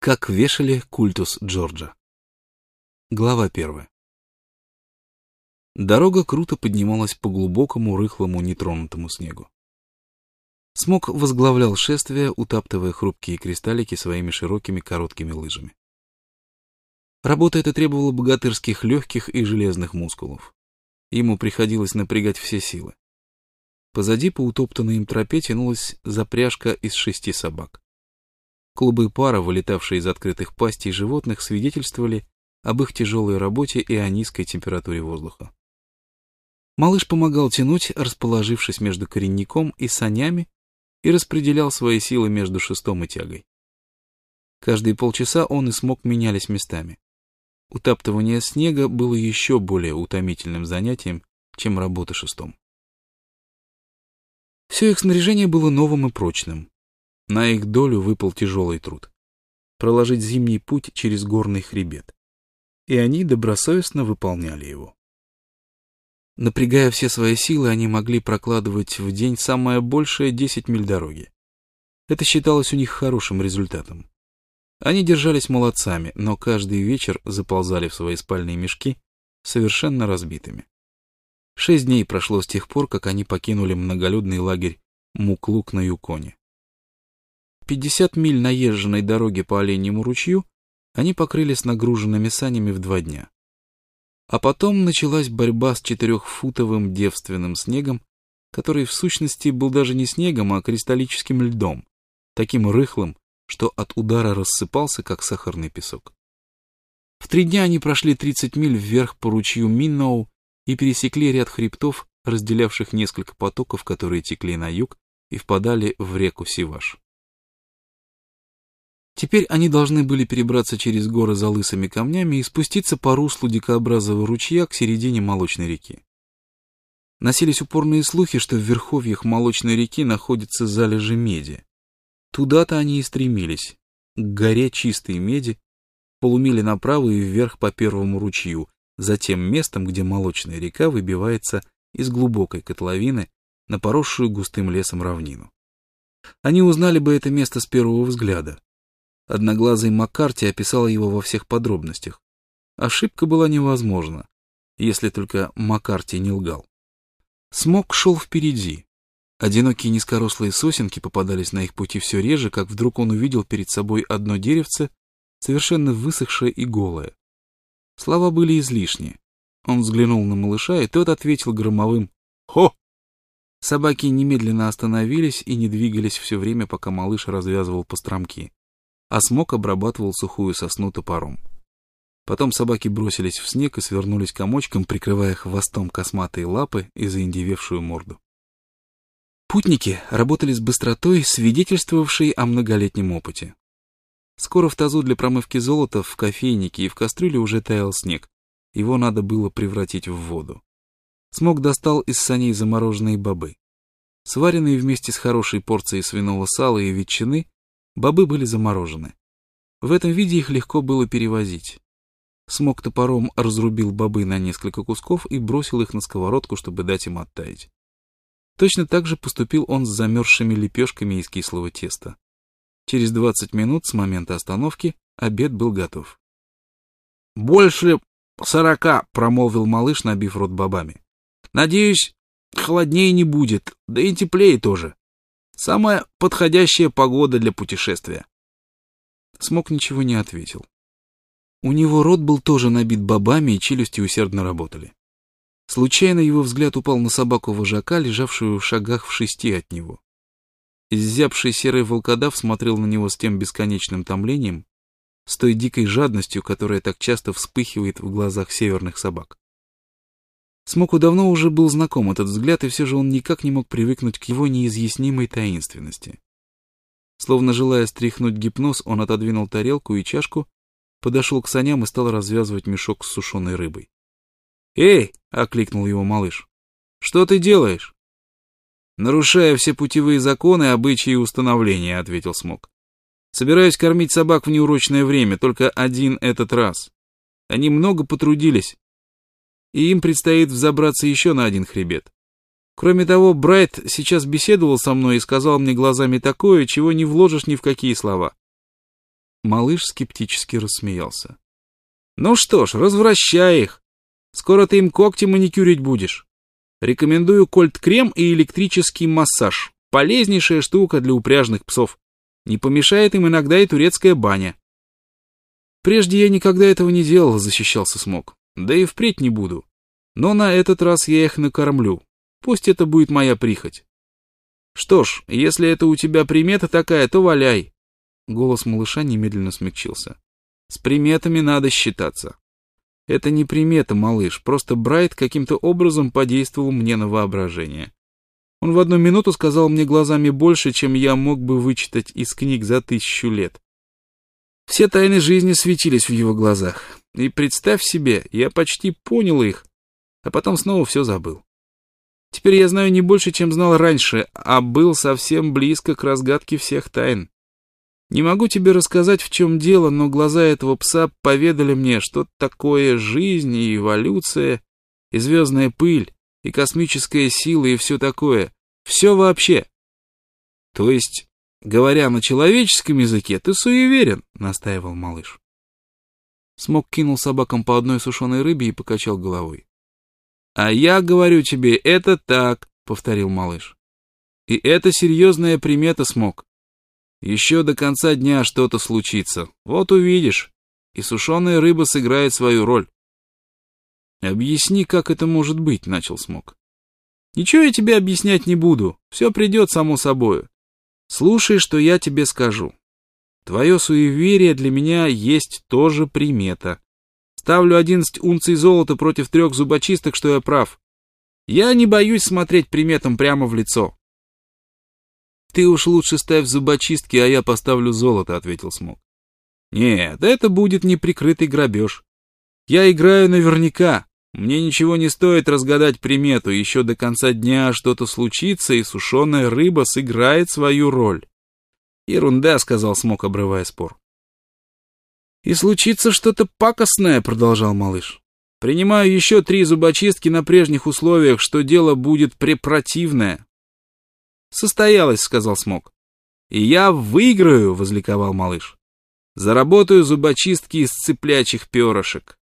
Как вешали культус Джорджа. Глава 1. Дорога круто поднималась по глубокому, рыхлому, нетронутому снегу. Смок возглавлял шествие, утаптывая хрупкие кристаллики своими широкими короткими лыжами. Работа эта требовала богатырских легких и железных мускулов. Ему приходилось напрягать все силы. Позади по утоптанной им тропе тянулась запряжка из 6 собак. Клубы пара, вылетавшие из открытых пастей животных, свидетельствовали об их тяжелой работе и о низкой температуре воздуха. Малыш помогал тянуть, расположившись между коренником и санями, и распределял свои силы между шестом и тягой. Каждые полчаса он и Смок менялись местами. Утаптывание снега было еще более утомительным занятием, чем работа шестом. Все их снаряжение было новым и прочным. На их долю выпал тяжелый труд — проложить зимний путь через горный хребет. И они добросовестно выполняли его. Напрягая все свои силы, они могли прокладывать в день самое большее 10 миль дороги. Это считалось у них хорошим результатом. Они держались молодцами, но каждый вечер заползали в свои спальные мешки совершенно разбитыми. 6 дней прошло с тех пор, как они покинули многолюдный лагерь Муклук на Юконе. 50 миль наезженной дороги по Оленьему ручью они покрыли с нагруженными санями в 2 дня. А потом началась борьба с 4-футовым девственным снегом, который в сущности был даже не снегом, а кристаллическим льдом, таким рыхлым, что от удара рассыпался, как сахарный песок. В 3 дня они прошли 30 миль вверх по ручью Минноу и пересекли ряд хребтов, разделявших несколько потоков, которые текли на юг и впадали в реку Сиваш. Теперь они должны были перебраться через горы за лысыми камнями и спуститься по руслу дикообразного ручья к середине Молочной реки. Носились упорные слухи, что в верховьях Молочной реки находятся залежи меди. Туда-то они и стремились, к горе чистой меди, полумили направо и вверх по первому ручью, за тем местом, где Молочная река выбивается из глубокой котловины на поросшую густым лесом равнину. Они узнали бы это место с первого взгляда. Одноглазый Маккарти описал его во всех подробностях. Ошибка была невозможна, если только Маккарти не лгал. Смок шел впереди. Одинокие низкорослые сосенки попадались на их пути все реже, как вдруг он увидел перед собой одно деревце, совершенно высохшее и голое. Слова были излишни. Он взглянул на малыша, и тот ответил громовым «Хо!». Собаки немедленно остановились и не двигались все время, пока малыш развязывал постромки, а Смок обрабатывал сухую сосну топором. Потом собаки бросились в снег и свернулись комочком, прикрывая хвостом косматые лапы и заиндевевшую морду. Путники работали с быстротой, свидетельствовавшей о многолетнем опыте. Скоро в тазу для промывки золота, в кофейнике и в кастрюле уже таял снег. Его надо было превратить в воду. Смок достал из саней замороженные бобы. Сваренные вместе с хорошей порцией свиного сала и ветчины, бобы были заморожены. В этом виде их легко было перевозить. Смок топором разрубил бобы на несколько кусков и бросил их на сковородку, чтобы дать им оттаять. Точно так же поступил он с замерзшими лепешками из кислого теста. Через 20 минут с момента остановки обед был готов. «Больше 40, промолвил малыш, набив рот бобами. «Надеюсь, холоднее не будет, да и теплее тоже. Самая подходящая погода для путешествия». Смок ничего не ответил. У него рот был тоже набит бобами, и челюсти усердно работали. Случайно его взгляд упал на собаку-вожака, лежавшую в шагах в 6 от него. Изябший серый волкодав смотрел на него с тем бесконечным томлением, с той дикой жадностью, которая так часто вспыхивает в глазах северных собак. Смоку давно уже был знаком этот взгляд, и все же он никак не мог привыкнуть к его неизъяснимой таинственности. Словно желая стряхнуть гипноз, он отодвинул тарелку и чашку, подошел к саням и стал развязывать мешок с сушеной рыбой. «Эй!» — окликнул его малыш. «Что ты делаешь?» «Нарушая все путевые законы, обычаи и установления», — ответил Смок. «Собираюсь кормить собак в неурочное время, только один этот раз. Они много потрудились, и им предстоит взобраться еще на один хребет. Кроме того, Брайт сейчас беседовал со мной и сказал мне глазами такое, чего не вложишь ни в какие слова. Малыш скептически рассмеялся. Ну что ж, развращай их. Скоро ты им когти маникюрить будешь. Рекомендую кольт-крем и электрический массаж. Полезнейшая штука для упряжных псов. Не помешает им иногда и турецкая баня. Прежде я никогда этого не делал, защищался Смок. Да и впредь не буду. Но на этот раз я их накормлю. Пусть это будет моя прихоть. Что ж, если это у тебя примета такая, то валяй. Голос малыша немедленно смягчился. С приметами надо считаться. Это не примета, малыш, просто Брайт каким-то образом подействовал мне на воображение. Он в одну минуту сказал мне глазами больше, чем я мог бы вычитать из книг за 1000 лет. Все тайны жизни светились в его глазах. И представь себе, я почти понял их, а потом снова все забыл. Теперь я знаю не больше, чем знал раньше, а был совсем близко к разгадке всех тайн. Не могу тебе рассказать, в чем дело, но глаза этого пса поведали мне, что такое жизнь и эволюция, и звездная пыль, и космическая сила, и все такое. Все вообще. То есть, говоря на человеческом языке, ты суеверен, настаивал малыш. Смок кинул собакам по одной сушеной рыбе и покачал головой. А я говорю тебе, это так, повторил малыш. И это серьезная примета, Смок. Еще до конца дня что-то случится. Вот увидишь. И сушеная рыба сыграет свою роль. Объясни, как это может быть, начал Смок. Ничего я тебе объяснять не буду. Все придет само собою. Слушай, что я тебе скажу. Твое суеверие для меня есть тоже примета. Ставлю 11 унций золота против 3 зубочисток, что я прав. Я не боюсь смотреть приметам прямо в лицо. «Ты уж лучше ставь зубочистки, а я поставлю золото», — ответил Смок. «Нет, это будет неприкрытый грабеж. Я играю наверняка. Мне ничего не стоит разгадать примету. Еще до конца дня что-то случится, и сушеная рыба сыграет свою роль». «Ерунда», — сказал Смок, обрывая спор. «И случится что-то пакостное», — продолжал малыш. «Принимаю еще 3 зубочистки на прежних условиях, что дело будет препротивное». «Состоялось», — сказал Смок. «И я выиграю», — возликовал малыш. «Заработаю зубочистки из цыплячьих перышек».